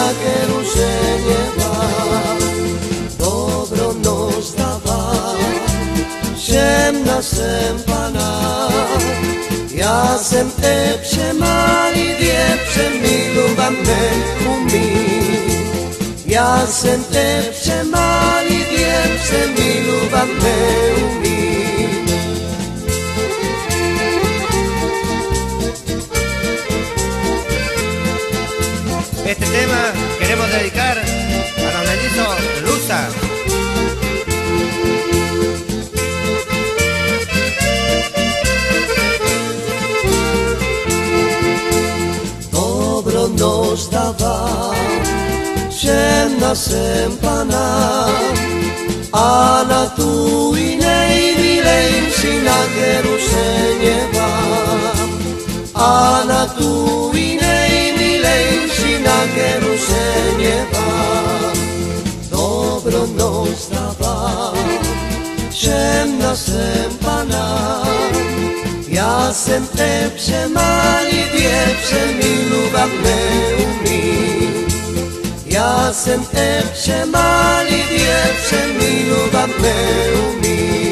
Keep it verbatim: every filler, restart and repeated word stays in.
kieruszenie dobro nos dava, ciemna sem Pana. Ja sem te przemali wie, przemiluwa me umi. Ja sem te przemali wie, przemiluwa me umi. Este tema queremos dedicar a los mellizos Lusa. Dobro nos dawa, ciemna sem Pana, a na tu i najmilejsi na kieruszenie a na tu i najmilejsi na kieruszenie dobro nos dawa, ciemna sem Pana. Ja sem te przemali wie, przemiluwa me umi. Ja sem te przemali wie, przemiluwa me umi.